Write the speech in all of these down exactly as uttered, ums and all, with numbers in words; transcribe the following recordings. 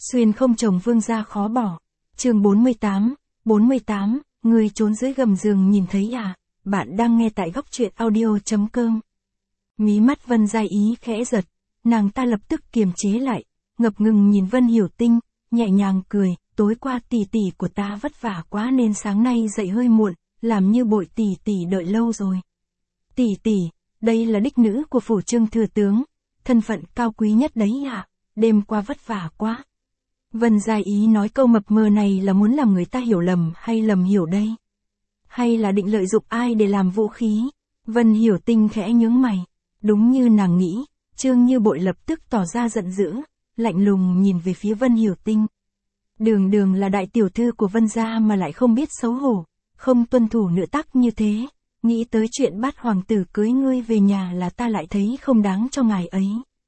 Xuyên không chồng vương gia khó bỏ. Chương bốn mươi tám, bốn mươi tám, người trốn dưới gầm giường nhìn thấy à? Bạn đang nghe tại góc truyện audio.com. Mí mắt Vân Giai Ý khẽ giật, nàng ta lập tức kiềm chế lại, ngập ngừng nhìn Vân Hiểu Tinh, nhẹ nhàng cười, tối qua tỷ tỷ của ta vất vả quá nên sáng nay dậy hơi muộn, làm như bội tỷ tỷ đợi lâu rồi. Tỷ tỷ, đây là đích nữ của phủ Trương thừa tướng, thân phận cao quý nhất đấy ạ, đêm qua vất vả quá. Vân Giai Ý nói câu mập mờ này là muốn làm người ta hiểu lầm hay lầm hiểu đây? Hay là định lợi dụng ai để làm vũ khí? Vân Hiểu Tinh khẽ nhướng mày. Đúng như nàng nghĩ, Trương Như Bội lập tức tỏ ra giận dữ, lạnh lùng nhìn về phía Vân Hiểu Tinh. Đường đường là đại tiểu thư của Vân gia mà lại không biết xấu hổ, không tuân thủ nữ tắc như thế, nghĩ tới chuyện bắt hoàng tử cưới ngươi về nhà là ta lại thấy không đáng cho ngài ấy.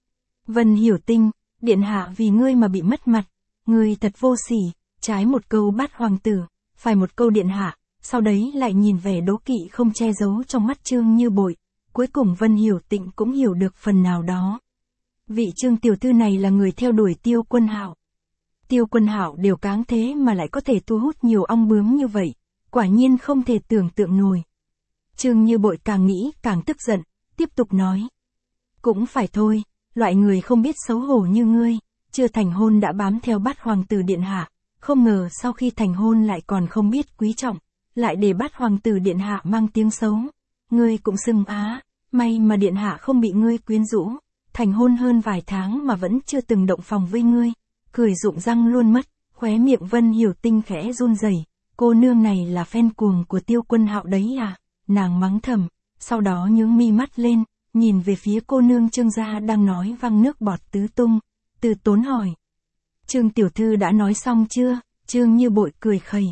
Vân Hiểu Tinh, điện hạ vì ngươi mà bị mất mặt, ngươi thật vô sỉ, trái một câu bắt hoàng tử, phải một câu điện hạ, sau đấy lại nhìn vẻ đố kỵ không che giấu trong mắt Trương Như Bội. Cuối cùng Vân Hiểu Tịnh cũng hiểu được phần nào đó. Vị Trương tiểu thư này là người theo đuổi Tiêu Quân Hạo. Tiêu Quân Hạo đều cáng thế mà lại có thể thu hút nhiều ong bướm như vậy, quả nhiên không thể tưởng tượng nổi. Trương Như Bội càng nghĩ càng tức giận, tiếp tục nói. Cũng phải thôi, loại người không biết xấu hổ như ngươi, chưa thành hôn đã bám theo bắt hoàng tử điện hạ, không ngờ sau khi thành hôn lại còn không biết quý trọng, lại để bắt hoàng tử điện hạ mang tiếng xấu. Ngươi cũng xưng á, may mà điện hạ không bị ngươi quyến rũ, thành hôn hơn vài tháng mà vẫn chưa từng động phòng với ngươi, cười rụng răng luôn mất, khóe miệng Vân Hiểu Tinh khẽ run rẩy, cô nương này là fan cuồng của Tiêu Quân Hạo đấy à, nàng mắng thầm, sau đó nhướng mi mắt lên, nhìn về phía cô nương Trương gia đang nói văng nước bọt tứ tung, Từ Tốn hỏi. Trương tiểu thư đã nói xong chưa? Trương Như Bội cười khẩy.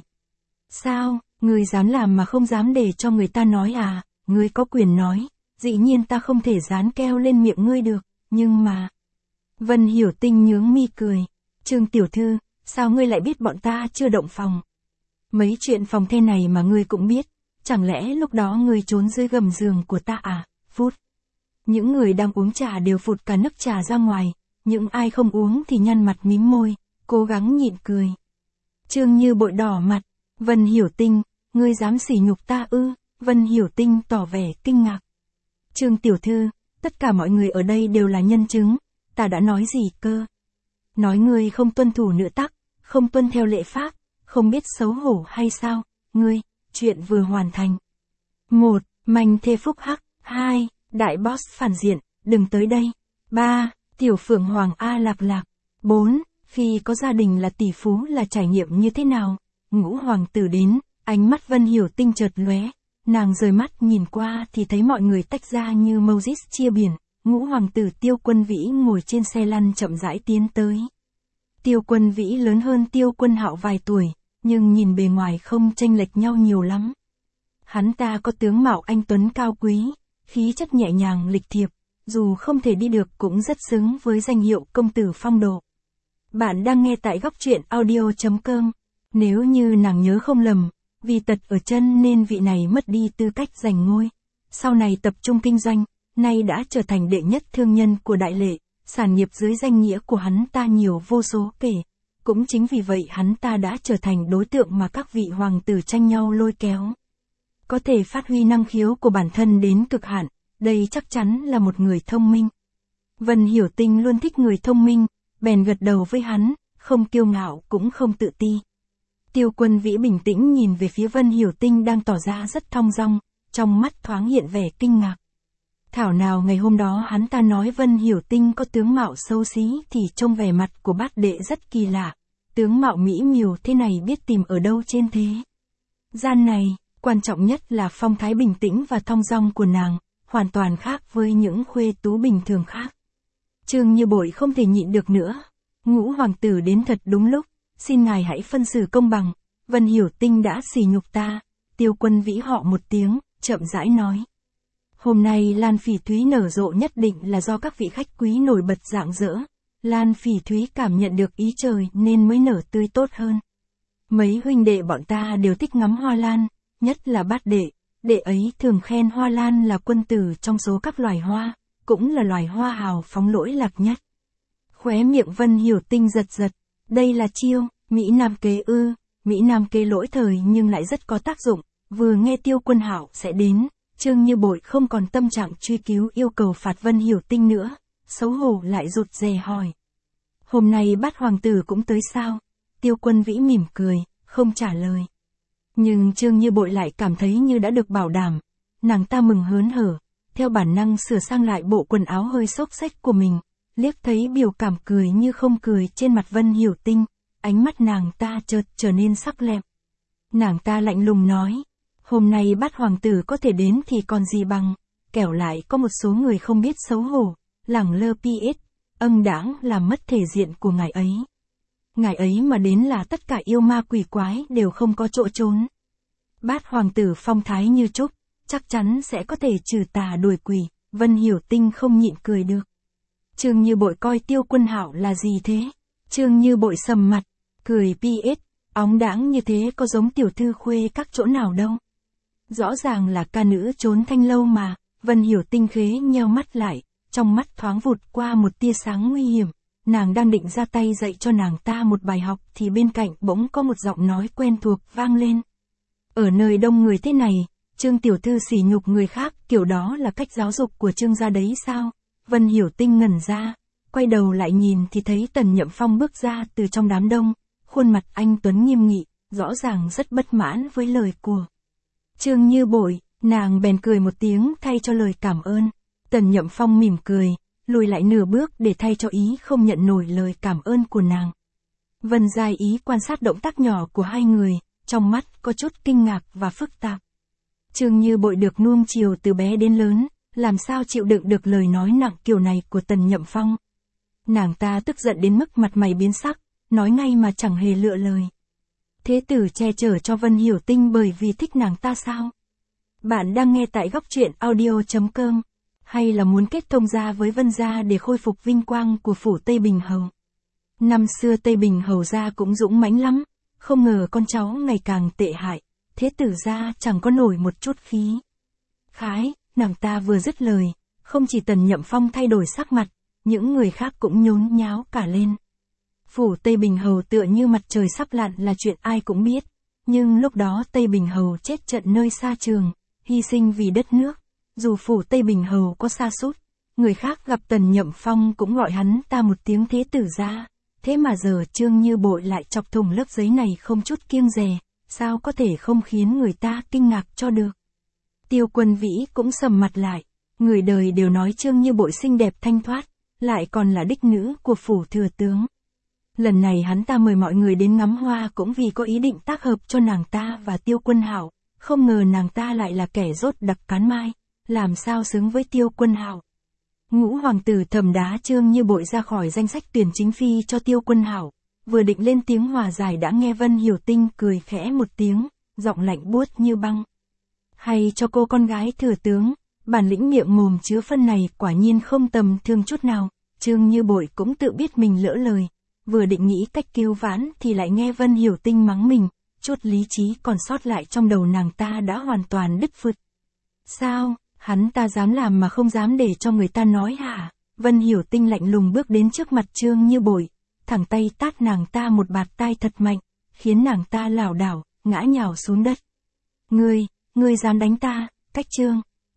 Sao, ngươi dám làm mà không dám để cho người ta nói à? Ngươi có quyền nói, dĩ nhiên ta không thể dán keo lên miệng ngươi được, nhưng mà... Vân Hiểu Tinh nhướng mi cười, Trương tiểu thư, sao ngươi lại biết bọn ta chưa động phòng? Mấy chuyện phòng thế này mà ngươi cũng biết, chẳng lẽ lúc đó ngươi trốn dưới gầm giường của ta à? Phút. Những người đang uống trà đều phụt cả nước trà ra ngoài, những ai không uống thì nhăn mặt mím môi, cố gắng nhịn cười. Trương Như Bội đỏ mặt, Vân Hiểu Tinh, ngươi dám sỉ nhục ta ư? Vân Hiểu Tinh tỏ vẻ kinh ngạc. Trương tiểu thư, tất cả mọi người ở đây đều là nhân chứng, ta đã nói gì cơ? Nói ngươi không tuân thủ nữ tắc, không tuân theo lệ pháp, không biết xấu hổ hay sao? Ngươi, chuyện vừa hoàn thành. Một, manh thê phúc hắc. Hai, đại boss phản diện, đừng tới đây. Ba, tiểu phượng hoàng A Lạc Lạc. Bốn, khi có gia đình là tỷ phú là trải nghiệm như thế nào? Ngũ hoàng tử đến, ánh mắt Vân Hiểu Tinh chợt lóe. Nàng rời mắt nhìn qua thì thấy mọi người tách ra như Moses chia biển, ngũ hoàng tử Tiêu Quân Vĩ ngồi trên xe lăn chậm rãi tiến tới. Tiêu Quân Vĩ lớn hơn Tiêu Quân Hạo vài tuổi, nhưng nhìn bề ngoài không chênh lệch nhau nhiều lắm. Hắn ta có tướng mạo anh tuấn cao quý, khí chất nhẹ nhàng lịch thiệp, dù không thể đi được cũng rất xứng với danh hiệu công tử phong độ. Bạn đang nghe tại góc truyện audio.com, nếu như nàng nhớ không lầm, vì tật ở chân nên vị này mất đi tư cách giành ngôi. Sau này tập trung kinh doanh, nay đã trở thành đệ nhất thương nhân của Đại Lệ, sản nghiệp dưới danh nghĩa của hắn ta nhiều vô số kể. Cũng chính vì vậy hắn ta đã trở thành đối tượng mà các vị hoàng tử tranh nhau lôi kéo. Có thể phát huy năng khiếu của bản thân đến cực hạn, đây chắc chắn là một người thông minh. Vân Hiểu Tinh luôn thích người thông minh, bèn gật đầu với hắn, không kiêu ngạo cũng không tự ti. Tiêu Quân Vĩ bình tĩnh nhìn về phía Vân Hiểu Tinh đang tỏ ra rất thong dong, trong mắt thoáng hiện vẻ kinh ngạc. Thảo nào ngày hôm đó hắn ta nói Vân Hiểu Tinh có tướng mạo xấu xí thì trông vẻ mặt của bát đệ rất kỳ lạ, tướng mạo mỹ miều thế này biết tìm ở đâu trên thế gian này, quan trọng nhất là phong thái bình tĩnh và thong dong của nàng, hoàn toàn khác với những khuê tú bình thường khác. Trương Như Bội không thể nhịn được nữa, ngũ hoàng tử đến thật đúng lúc. Xin ngài hãy phân xử công bằng, Vân Hiểu Tinh đã sỉ nhục ta. Tiêu Quân Vĩ họ một tiếng, chậm rãi nói. Hôm nay Lan Phỉ Thúy nở rộ nhất định là do các vị khách quý nổi bật rạng rỡ. Lan Phỉ Thúy cảm nhận được ý trời nên mới nở tươi tốt hơn. Mấy huynh đệ bọn ta đều thích ngắm hoa lan, nhất là bát đệ. Đệ ấy thường khen hoa lan là quân tử trong số các loài hoa, cũng là loài hoa hào phóng lỗi lạc nhất. Khóe miệng Vân Hiểu Tinh giật giật. Đây là chiêu, Mỹ Nam kế ư, Mỹ Nam kế lỗi thời nhưng lại rất có tác dụng, vừa nghe Tiêu Quân Hạo sẽ đến, Trương Như Bội không còn tâm trạng truy cứu yêu cầu phạt Vân Hiểu Tinh nữa, xấu hổ lại rụt rè hỏi. Hôm nay Bát Hoàng tử cũng tới sao? Tiêu Quân Vĩ mỉm cười, không trả lời. Nhưng Trương Như Bội lại cảm thấy như đã được bảo đảm, nàng ta mừng hớn hở, theo bản năng sửa sang lại bộ quần áo hơi xốc xếch của mình, liếc thấy biểu cảm cười như không cười trên mặt Vân Hiểu Tinh, ánh mắt nàng ta chợt trở nên sắc lẹm. Nàng ta lạnh lùng nói, hôm nay Bát Hoàng tử có thể đến thì còn gì bằng, kẻo lại có một số người không biết xấu hổ, lẳng lơ pi ết, âng đãng làm mất thể diện của ngài ấy. Ngài ấy mà đến là tất cả yêu ma quỷ quái đều không có chỗ trốn. Bát Hoàng tử phong thái như trúc, chắc chắn sẽ có thể trừ tà đuổi quỷ, Vân Hiểu Tinh không nhịn cười được. Trương Như Bội coi Tiêu Quân Hạo là gì thế? Trương Như Bội sầm mặt, cười pi ết, óng đãng như thế có giống tiểu thư khuê các chỗ nào đâu. Rõ ràng là ca nữ trốn thanh lâu mà, Vân Hiểu Tinh khế nheo mắt lại, trong mắt thoáng vụt qua một tia sáng nguy hiểm. Nàng đang định ra tay dạy cho nàng ta một bài học thì bên cạnh bỗng có một giọng nói quen thuộc vang lên. Ở nơi đông người thế này, Trương tiểu thư sỉ nhục người khác, kiểu đó là cách giáo dục của Trương gia đấy sao? Vân Hiểu Tinh ngẩn ra, quay đầu lại nhìn thì thấy Tần Nhậm Phong bước ra từ trong đám đông, khuôn mặt anh tuấn nghiêm nghị, rõ ràng rất bất mãn với lời của Trương Như Bội, nàng bèn cười một tiếng thay cho lời cảm ơn. Tần Nhậm Phong mỉm cười, lùi lại nửa bước để thay cho ý không nhận nổi lời cảm ơn của nàng. Vân Giai Ý quan sát động tác nhỏ của hai người, trong mắt có chút kinh ngạc và phức tạp. Trương Như Bội được nuông chiều từ bé đến lớn, làm sao chịu đựng được lời nói nặng kiểu này của Tần Nhậm Phong. Nàng ta tức giận đến mức mặt mày biến sắc, nói ngay mà chẳng hề lựa lời. Thế tử che chở cho Vân Hiểu Tinh bởi vì thích nàng ta sao? Bạn đang nghe tại góc truyện audio chấm com, hay là muốn kết thông gia với Vân gia để khôi phục vinh quang của phủ Tây Bình Hầu? Năm xưa Tây Bình Hầu gia cũng dũng mãnh lắm, không ngờ con cháu ngày càng tệ hại, thế tử gia chẳng có nổi một chút khí khái. Nàng ta vừa dứt lời, không chỉ Tần Nhậm Phong thay đổi sắc mặt, những người khác cũng nhốn nháo cả lên. Phủ Tây Bình Hầu tựa như mặt trời sắp lặn là chuyện ai cũng biết, nhưng lúc đó Tây Bình Hầu chết trận nơi xa trường, hy sinh vì đất nước. Dù phủ Tây Bình Hầu có sa sút, người khác gặp Tần Nhậm Phong cũng gọi hắn ta một tiếng thế tử gia. Thế mà giờ Trương Như Bội lại chọc thủng lớp giấy này không chút kiêng dè, sao có thể không khiến người ta kinh ngạc cho được. Tiêu Quân Vĩ cũng sầm mặt lại, người đời đều nói Trương Như Bội xinh đẹp thanh thoát, lại còn là đích nữ của phủ thừa tướng. Lần này hắn ta mời mọi người đến ngắm hoa cũng vì có ý định tác hợp cho nàng ta và Tiêu Quân Hạo, không ngờ nàng ta lại là kẻ rốt đặc cán mai, làm sao xứng với Tiêu Quân Hạo. Ngũ hoàng tử thầm đá Trương Như Bội ra khỏi danh sách tuyển chính phi cho Tiêu Quân Hạo, vừa định lên tiếng hòa giải đã nghe Vân Hiểu Tinh cười khẽ một tiếng, giọng lạnh buốt như băng. Hay cho cô con gái thừa tướng, bản lĩnh miệng mồm chứa phân này quả nhiên không tầm thường chút nào. Trương Như Bội cũng tự biết mình lỡ lời, vừa định nghĩ cách cứu vãn thì lại nghe Vân Hiểu Tinh mắng mình, chút lý trí còn sót lại trong đầu nàng ta đã hoàn toàn đứt phụt. Sao, hắn ta dám làm mà không dám để cho người ta nói hả? Vân Hiểu Tinh lạnh lùng bước đến trước mặt Trương Như Bội, thẳng tay tát nàng ta một bạt tai thật mạnh, khiến nàng ta lảo đảo, ngã nhào xuống đất. Ngươi, ngươi dám đánh ta, cách Trương